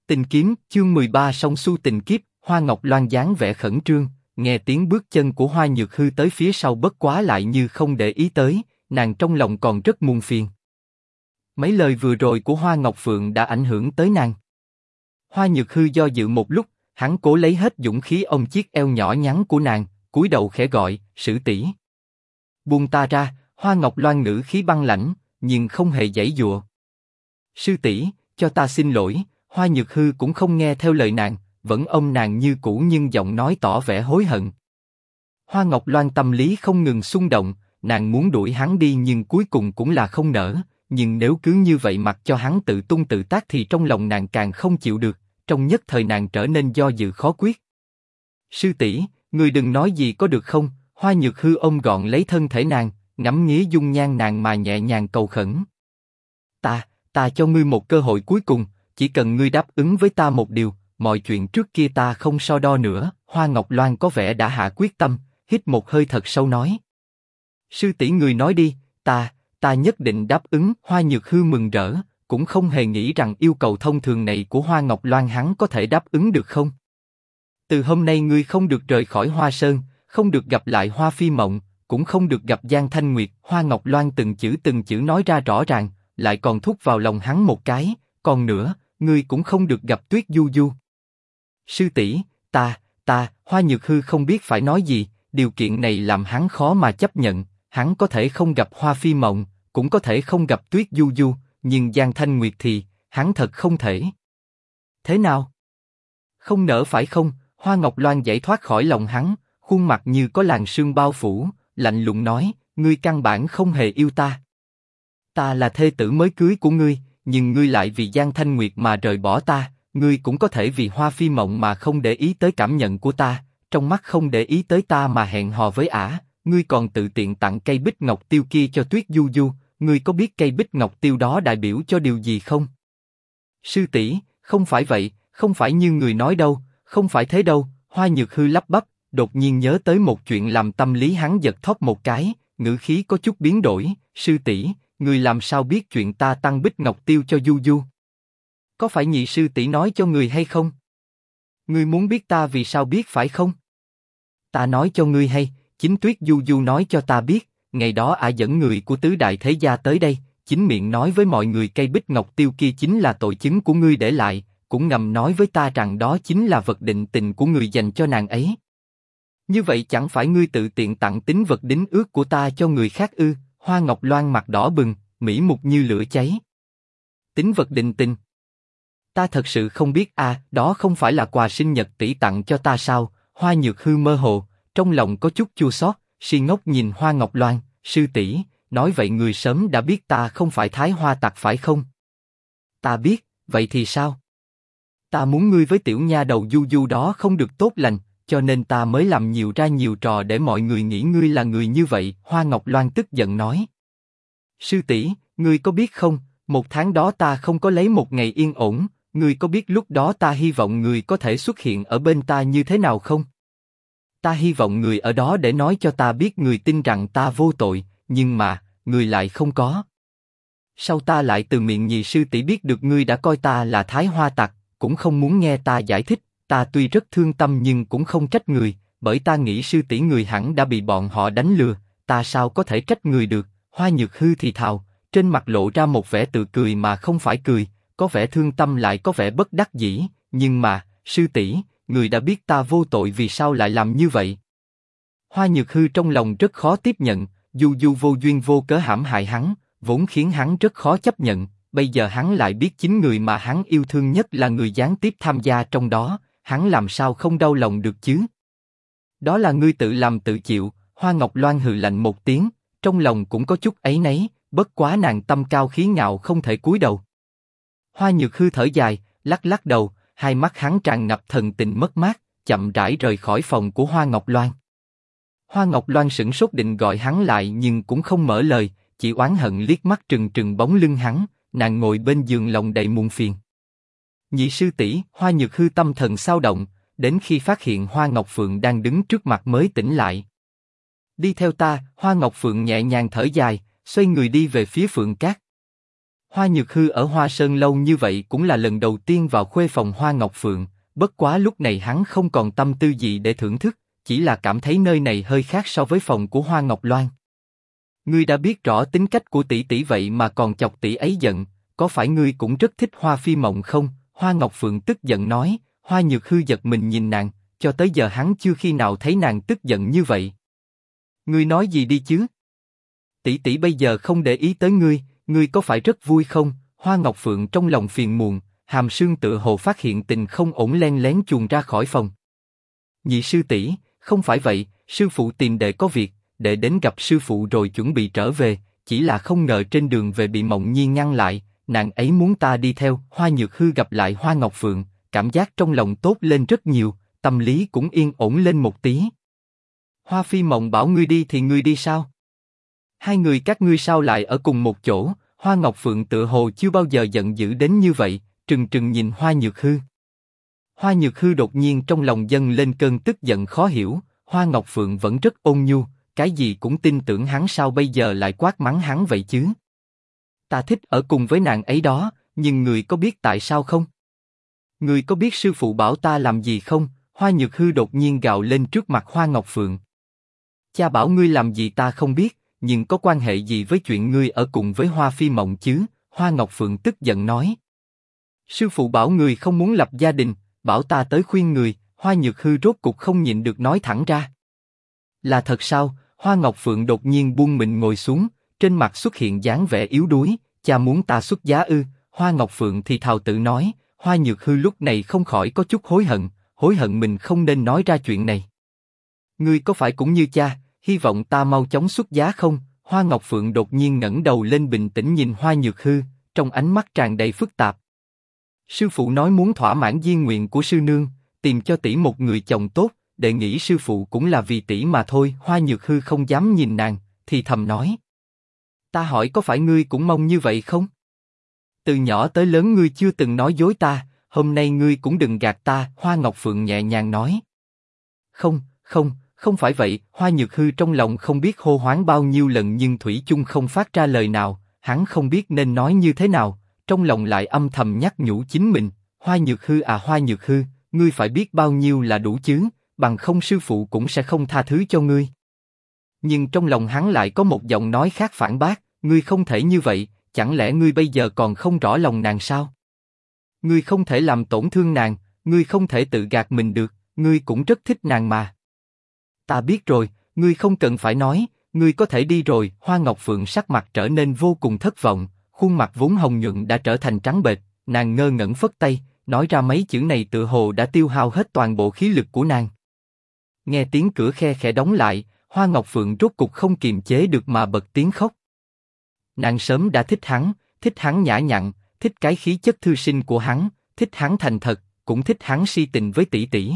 Tình kiếm, chương 13 song xu tình kiếp. Hoa Ngọc Loan dáng vẻ khẩn trương, nghe tiếng bước chân của Hoa Nhược Hư tới phía sau bất quá lại như không để ý tới, nàng trong lòng còn rất muộn phiền. Mấy lời vừa rồi của Hoa Ngọc Phượng đã ảnh hưởng tới nàng. Hoa Nhược Hư do dự một lúc, hắn cố lấy hết dũng khí ôm chiếc eo nhỏ nhắn của nàng, cúi đầu khẽ gọi, "Sử tỷ." "Buông ta ra." Hoa Ngọc Loan ngữ khí băng lãnh, nhưng không hề giãy giụa. "Sư tỷ, cho ta xin lỗi." Hoa Nhược Hư cũng không nghe theo lời nàng, vẫn ôm nàng như cũ nhưng giọng nói tỏ vẻ hối hận. Hoa Ngọc Loan tâm lý không ngừng xung động, nàng muốn đuổi hắn đi nhưng cuối cùng cũng là không nỡ. Nhưng nếu cứ như vậy mặc cho hắn tự tung tự tác thì trong lòng nàng càng không chịu được, trong nhất thời nàng trở nên do dự khó quyết. "Sư tỷ, người đừng nói gì có được không?" Hoa Nhược Hư ôm gọn lấy thân thể nàng, ngắm nghía dung nhan nàng mà nhẹ nhàng cầu khẩn. Ta cho ngươi một cơ hội cuối cùng, chỉ cần ngươi đáp ứng với ta một điều, mọi chuyện trước kia ta không so đo nữa." Hoa Ngọc Loan có vẻ đã hạ quyết tâm, hít một hơi thật sâu nói. "Sư tỷ người nói đi, ta nhất định đáp ứng." Hoa Nhược Hư mừng rỡ, cũng không hề nghĩ rằng yêu cầu thông thường này của Hoa Ngọc Loan hắn có thể đáp ứng được không. "Từ hôm nay ngươi không được rời khỏi Hoa Sơn, không được gặp lại Hoa Phi Mộng, cũng không được gặp Giang Thanh Nguyệt." Hoa Ngọc Loan từng chữ nói ra rõ ràng, lại còn thúc vào lòng hắn một cái. "Còn nữa, ngươi cũng không được gặp Tuyết Du Du." "Sư tỷ, ta." Hoa Nhược Hư không biết phải nói gì, điều kiện này làm hắn khó mà chấp nhận. Hắn có thể không gặp Hoa Phi Mộng, cũng có thể không gặp Tuyết Du Du, nhưng Giang Thanh Nguyệt thì, hắn thật không thể. "Thế nào? Không nỡ phải không?" Hoa Ngọc Loan giải thoát khỏi lòng hắn, khuôn mặt như có làn sương bao phủ, lạnh lùng nói, "Ngươi căn bản không hề yêu ta. Ta là thê tử mới cưới của ngươi, nhưng ngươi lại vì Giang Thanh Nguyệt mà rời bỏ ta. Ngươi cũng có thể vì Hoa Phi Mộng mà không để ý tới cảm nhận của ta, trong mắt không để ý tới ta mà hẹn hò với ả. Ngươi còn tự tiện tặng cây bích ngọc tiêu kia cho Tuyết Du Du. Ngươi có biết cây bích ngọc tiêu đó đại biểu cho điều gì không?" "Sư tỷ, không phải vậy, không phải như người nói đâu, không phải thế đâu." Hoa Nhược Hư lắp bắp, đột nhiên nhớ tới một chuyện làm tâm lý hắn giật thót một cái, ngữ khí có chút biến đổi. "Sư tỷ, người làm sao biết chuyện ta tăng bích ngọc tiêu cho Du Du? Có phải nhị sư tỷ nói cho người hay không? Ngươi muốn biết ta vì sao biết phải không?" "Ta nói cho ngươi hay, chính Tuyết Du Du nói cho ta biết. Ngày đó ả dẫn người của tứ đại thế gia tới đây, chính miệng nói với mọi người cây bích ngọc tiêu kia chính là tội chứng của ngươi để lại, cũng ngầm nói với ta rằng đó chính là vật định tình của người dành cho nàng ấy. Như vậy chẳng phải ngươi tự tiện tặng tín vật đính ước của ta cho người khác ư?" Hoa Ngọc Loan mặt đỏ bừng, mỹ mục như lửa cháy. "Tín vật định tình? Ta thật sự không biết à, đó không phải là quà sinh nhật tỷ tặng cho ta sao?" Hoa Nhược Hư mơ hồ, trong lòng có chút chua xót, si ngốc nhìn Hoa Ngọc Loan. "Sư tỷ, nói vậy người sớm đã biết ta không phải Thái Hoa tặc phải không?" "Ta biết, vậy thì sao? Ta muốn ngươi với tiểu nha đầu Du Du đó không được tốt lành, cho nên ta mới làm nhiều ra nhiều trò để mọi người nghĩ ngươi là người như vậy." Hoa Ngọc Loan tức giận nói. "Sư tỷ, ngươi có biết không, một tháng đó ta không có lấy một ngày yên ổn. Ngươi có biết lúc đó ta hy vọng người có thể xuất hiện ở bên ta như thế nào không? Ta hy vọng người ở đó để nói cho ta biết người tin rằng ta vô tội, nhưng mà, người lại không có. Sau ta lại từ miệng nhị sư tỷ biết được ngươi đã coi ta là Thái Hoa tặc, cũng không muốn nghe ta giải thích. Ta tuy rất thương tâm nhưng cũng không trách người, bởi ta nghĩ sư tỷ người hẳn đã bị bọn họ đánh lừa, ta sao có thể trách người được." Hoa Nhược Hư thì thào, trên mặt lộ ra một vẻ tự cười mà không phải cười, có vẻ thương tâm lại có vẻ bất đắc dĩ. "Nhưng mà, sư tỷ, người đã biết ta vô tội vì sao lại làm như vậy?" Hoa Nhược Hư trong lòng rất khó tiếp nhận, Du Du vô duyên vô cớ hãm hại hắn, vốn khiến hắn rất khó chấp nhận. Bây giờ hắn lại biết chính người mà hắn yêu thương nhất là người gián tiếp tham gia trong đó, hắn làm sao không đau lòng được chứ? "Đó là ngươi tự làm tự chịu." Hoa Ngọc Loan hừ lạnh một tiếng, trong lòng cũng có chút áy náy, bất quá nàng tâm cao khí ngạo không thể cúi đầu. Hoa Nhược Hư thở dài, lắc lắc đầu, hai mắt hắn tràn ngập thần tình mất mát, chậm rãi rời khỏi phòng của Hoa Ngọc Loan. Hoa Ngọc Loan sửng sốt định gọi hắn lại nhưng cũng không mở lời, chỉ oán hận liếc mắt trừng trừng bóng lưng hắn. Nàng ngồi bên giường lòng đầy muộn phiền. "Nhị sư tỷ." Hoa Nhược Hư tâm thần xao động, đến khi phát hiện Hoa Ngọc Phượng đang đứng trước mặt mới tỉnh lại. "Đi theo ta." Hoa Ngọc Phượng nhẹ nhàng thở dài, xoay người đi về phía Phượng Cát. Hoa Nhược Hư ở Hoa Sơn lâu như vậy cũng là lần đầu tiên vào khuê phòng Hoa Ngọc Phượng, bất quá lúc này hắn không còn tâm tư gì để thưởng thức, chỉ là cảm thấy nơi này hơi khác so với phòng của Hoa Ngọc Loan. Ngươi đã biết rõ tính cách của tỷ tỷ vậy mà còn chọc tỷ ấy giận, có phải ngươi cũng rất thích Hoa Phi Mộng không? Hoa Ngọc Phượng tức giận nói. Hoa Nhược Hư giật mình nhìn nàng, cho tới giờ hắn chưa khi nào thấy nàng tức giận như vậy. Ngươi nói gì đi chứ? Tỷ tỷ bây giờ không để ý tới ngươi, ngươi có phải rất vui không? Hoa Ngọc Phượng trong lòng phiền muộn, hàm sương tựa hồ phát hiện tình không ổn len lén chuồn ra khỏi phòng. Nhị sư tỷ, không phải vậy, sư phụ tìm đệ có việc, đệ đến gặp sư phụ rồi chuẩn bị trở về, chỉ là không ngờ trên đường về bị Mộng Nhi ngăn lại, nàng ấy muốn ta đi theo. Hoa Nhược Hư gặp lại Hoa Ngọc Phượng, cảm giác trong lòng tốt lên rất nhiều, tâm lý cũng yên ổn lên một tí. Hoa Phi Mộng bảo ngươi đi thì ngươi đi sao? Hai người các ngươi sao lại ở cùng một chỗ? Hoa Ngọc Phượng tựa hồ chưa bao giờ giận dữ đến như vậy, trừng trừng nhìn Hoa Nhược Hư. Hoa Nhược Hư đột nhiên trong lòng dâng lên cơn tức giận khó hiểu, Hoa Ngọc Phượng vẫn rất ôn nhu, cái gì cũng tin tưởng hắn, sao bây giờ lại quát mắng hắn vậy chứ? Ta thích ở cùng với nàng ấy đó, nhưng người có biết tại sao không? Người có biết sư phụ bảo ta làm gì không? Hoa Nhược Hư đột nhiên gào lên trước mặt Hoa Ngọc Phượng. Cha bảo ngươi làm gì ta không biết, nhưng có quan hệ gì với chuyện ngươi ở cùng với Hoa Phi Mộng chứ? Hoa Ngọc Phượng tức giận nói. Sư phụ bảo người không muốn lập gia đình, bảo ta tới khuyên người. Hoa Nhược Hư rốt cục không nhịn được nói thẳng ra. Là thật sao? Hoa Ngọc Phượng đột nhiên buông mình ngồi xuống, trên mặt xuất hiện dáng vẻ yếu đuối. Cha muốn ta xuất giá ư? Hoa Ngọc Phượng thì thào tự nói. Hoa Nhược Hư lúc này không khỏi có chút hối hận mình không nên nói ra chuyện này. Ngươi có phải cũng như cha, hy vọng ta mau chóng xuất giá không? Hoa Ngọc Phượng đột nhiên ngẩng đầu lên bình tĩnh nhìn Hoa Nhược Hư, trong ánh mắt tràn đầy phức tạp. Sư phụ nói muốn thỏa mãn di nguyện của sư nương, tìm cho tỷ một người chồng tốt, đệ nghĩ sư phụ cũng là vì tỷ mà thôi. Hoa Nhược Hư không dám nhìn nàng, thì thầm nói. Ta hỏi có phải ngươi cũng mong như vậy không? Từ nhỏ tới lớn ngươi chưa từng nói dối ta, hôm nay ngươi cũng đừng gạt ta. Hoa Ngọc Phượng nhẹ nhàng nói. Không phải vậy. Hoa Nhược Hư trong lòng không biết hô hoáng bao nhiêu lần nhưng thủy chung không phát ra lời nào, hắn không biết nên nói như thế nào, trong lòng lại âm thầm nhắc nhủ chính mình. Hoa Nhược Hư à, Hoa Nhược Hư, ngươi phải biết bao nhiêu là đủ chứ, bằng không sư phụ cũng sẽ không tha thứ cho ngươi. Nhưng trong lòng hắn lại có một giọng nói khác phản bác, ngươi không thể như vậy, chẳng lẽ ngươi bây giờ còn không rõ lòng nàng sao? Ngươi không thể làm tổn thương nàng, ngươi không thể tự gạt mình được, ngươi cũng rất thích nàng mà. Ta biết rồi, ngươi không cần phải nói, ngươi có thể đi rồi. Hoa Ngọc Phượng sắc mặt trở nên vô cùng thất vọng, khuôn mặt vốn hồng nhuận đã trở thành trắng bệch, nàng ngơ ngẩn phất tay, nói ra mấy chữ này tựa hồ đã tiêu hao hết toàn bộ khí lực của nàng. Nghe tiếng cửa khe khẽ đóng lại, Hoa Ngọc Phượng rốt cục không kiềm chế được mà bật tiếng khóc. Nàng sớm đã thích hắn nhã nhặn, thích cái khí chất thư sinh của hắn, thích hắn thành thật, cũng thích hắn si tình với tỷ tỷ.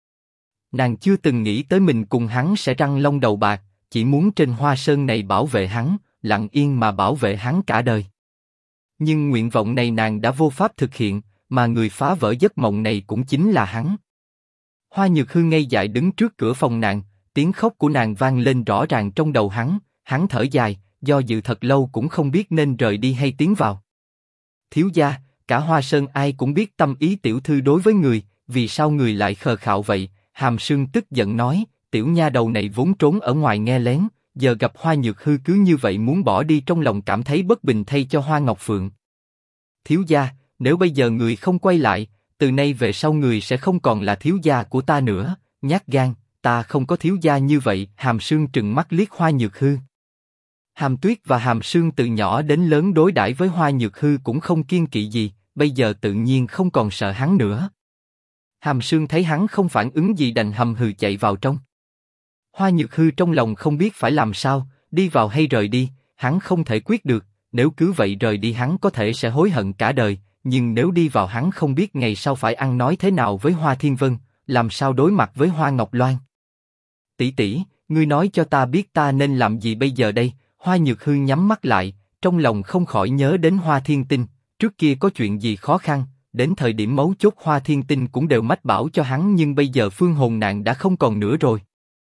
Nàng chưa từng nghĩ tới mình cùng hắn sẽ răng long đầu bạc, chỉ muốn trên Hoa Sơn này bảo vệ hắn, lặng yên mà bảo vệ hắn cả đời. Nhưng nguyện vọng này nàng đã vô pháp thực hiện, mà người phá vỡ giấc mộng này cũng chính là hắn. Hoa Nhược Hư ngây dại đứng trước cửa phòng nàng, tiếng khóc của nàng vang lên rõ ràng trong đầu hắn thở dài, do dự thật lâu cũng không biết nên rời đi hay tiến vào. Thiếu gia, cả Hoa Sơn ai cũng biết tâm ý tiểu thư đối với người, vì sao người lại khờ khạo vậy? Hàm Sương tức giận nói, tiểu nha đầu này vốn trốn ở ngoài nghe lén, giờ gặp Hoa Nhược Hư cứ như vậy muốn bỏ đi, trong lòng cảm thấy bất bình thay cho Hoa Ngọc Phượng. Thiếu gia, nếu bây giờ người không quay lại, từ nay về sau người sẽ không còn là thiếu gia của ta nữa. Nhát gan, ta không có thiếu gia như vậy. Hàm Sương trừng mắt liếc Hoa Nhược Hư. Hàm Tuyết và Hàm Sương từ nhỏ đến lớn đối đãi với Hoa Nhược Hư cũng không kiêng kỵ gì, bây giờ tự nhiên không còn sợ hắn nữa. Hàm Sương thấy hắn không phản ứng gì đành hầm hừ chạy vào trong. Hoa Nhược Hư trong lòng không biết phải làm sao, đi vào hay rời đi, hắn không thể quyết được, nếu cứ vậy rời đi hắn có thể sẽ hối hận cả đời, nhưng nếu đi vào hắn không biết ngày sau phải ăn nói thế nào với Hoa Thiên Vân, làm sao đối mặt với Hoa Ngọc Loan. Tỷ tỷ, ngươi nói cho ta biết ta nên làm gì bây giờ đây? Hoa Nhược Hư nhắm mắt lại, trong lòng không khỏi nhớ đến Hoa Thiên Tinh, trước kia có chuyện gì khó khăn, đến thời điểm mấu chốt Hoa Thiên Tinh cũng đều mách bảo cho hắn, nhưng bây giờ phương hồn nạn đã không còn nữa rồi.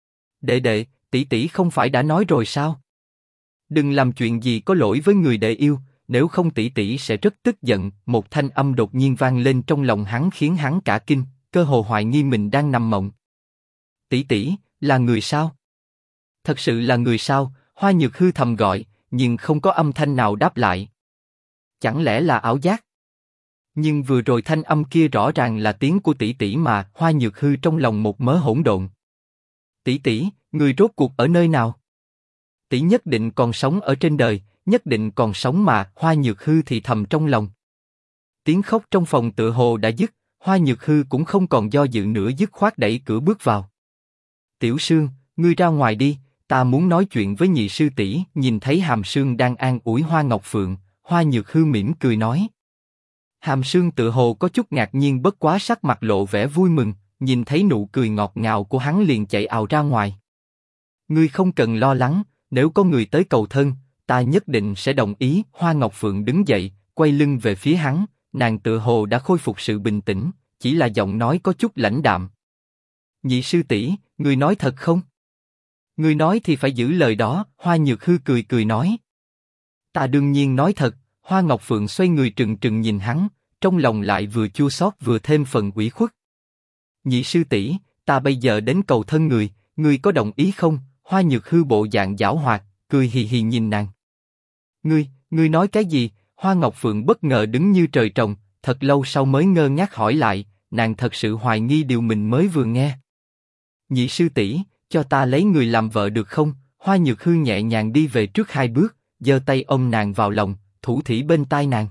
Đệ, tỷ tỷ không phải đã nói rồi sao? Đừng làm chuyện gì có lỗi với người đệ yêu, nếu không tỷ tỷ sẽ rất tức giận. Một thanh âm đột nhiên vang lên trong lòng hắn khiến hắn cả kinh, cơ hồ hoài nghi mình đang nằm mộng. Tỷ tỷ, là người sao? Thật sự là người sao? Hoa Nhược Hư thầm gọi, nhưng không có âm thanh nào đáp lại. Chẳng lẽ là ảo giác? Nhưng vừa rồi thanh âm kia rõ ràng là tiếng của tỷ tỷ mà. Hoa Nhược Hư trong lòng một mớ hỗn độn. Tỷ tỷ, người rốt cuộc ở nơi nào? Tỷ nhất định còn sống ở trên đời, nhất định còn sống mà. Hoa Nhược Hư thì thầm trong lòng. Tiếng khóc trong phòng tựa hồ đã dứt, Hoa Nhược Hư cũng không còn do dự nữa, dứt khoát đẩy cửa bước vào. Tiểu Sương, ngươi ra ngoài đi, ta muốn nói chuyện với nhị sư tỷ. Nhìn thấy Hàm Sương đang an ủi Hoa Ngọc Phượng, Hoa Nhược Hư mỉm cười nói. Hàm Sương tựa hồ có chút ngạc nhiên, bất quá sắc mặt lộ vẻ vui mừng, nhìn thấy nụ cười ngọt ngào của hắn liền chạy ào ra ngoài. Ngươi không cần lo lắng, nếu có người tới cầu thân, ta nhất định sẽ đồng ý. Hoa Ngọc Phượng đứng dậy, quay lưng về phía hắn, nàng tựa hồ đã khôi phục sự bình tĩnh, chỉ là giọng nói có chút lãnh đạm. Nhị sư tỷ, ngươi nói thật không? Ngươi nói thì phải giữ lời đó. Hoa Nhược Hư cười cười nói. Ta đương nhiên nói thật. Hoa Ngọc Phượng xoay người trừng trừng nhìn hắn, trong lòng lại vừa chua xót vừa thêm phần ủy khuất. Nhị sư tỷ, ta bây giờ đến cầu thân người, ngươi có đồng ý không? Hoa Nhược Hư bộ dạng giảo hoạt, cười hì hì nhìn nàng. Ngươi nói cái gì? Hoa Ngọc Phượng bất ngờ đứng như trời trồng, thật lâu sau mới ngơ ngác hỏi lại, nàng thật sự hoài nghi điều mình mới vừa nghe. Nhị sư tỷ, cho ta lấy người làm vợ được không? Hoa Nhược Hư nhẹ nhàng đi về trước 2 bước, giơ tay ôm nàng vào lòng, thủ thỉ bên tai nàng.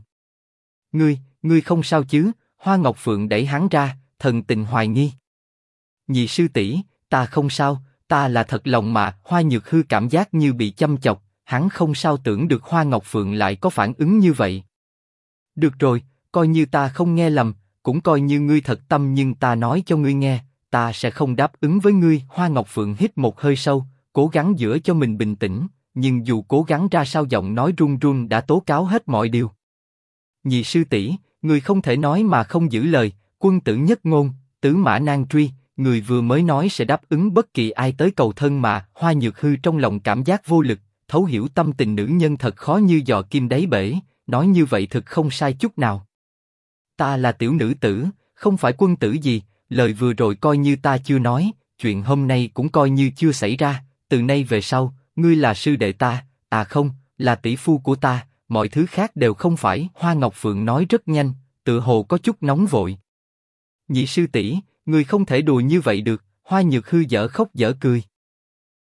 Ngươi không sao chứ? Hoa Ngọc Phượng đẩy hắn ra, thần tình hoài nghi. Nhị sư tỷ, ta không sao, ta là thật lòng mà. Hoa Nhược Hư cảm giác như bị châm chọc, hắn không sao tưởng được Hoa Ngọc Phượng lại có phản ứng như vậy. Được rồi, coi như ta không nghe lầm, cũng coi như ngươi thật tâm, nhưng ta nói cho ngươi nghe, ta sẽ không đáp ứng với ngươi. Hoa Ngọc Phượng hít một hơi sâu, cố gắng giữ cho mình bình tĩnh, nhưng dù cố gắng ra sao giọng nói run run đã tố cáo hết mọi điều. Nhị sư tỷ, người không thể nói mà không giữ lời, quân tử nhất ngôn, tứ mã nan truy, người vừa mới nói sẽ đáp ứng bất kỳ ai tới cầu thân mà. Hoa Nhược Hư trong lòng cảm giác vô lực, thấu hiểu tâm tình nữ nhân thật khó như giò kim đáy bể, nói như vậy thực không sai chút nào. Ta là tiểu nữ tử, không phải quân tử gì, lời vừa rồi coi như ta chưa nói, chuyện hôm nay cũng coi như chưa xảy ra, từ nay về sau, ngươi là sư đệ ta, à không, là tỷ phu của ta, mọi thứ khác đều không phải. Hoa Ngọc Phượng nói rất nhanh, tựa hồ có chút nóng vội. Nhị sư tỷ, ngươi không thể đùa như vậy được. Hoa Nhược Hư dở khóc dở cười.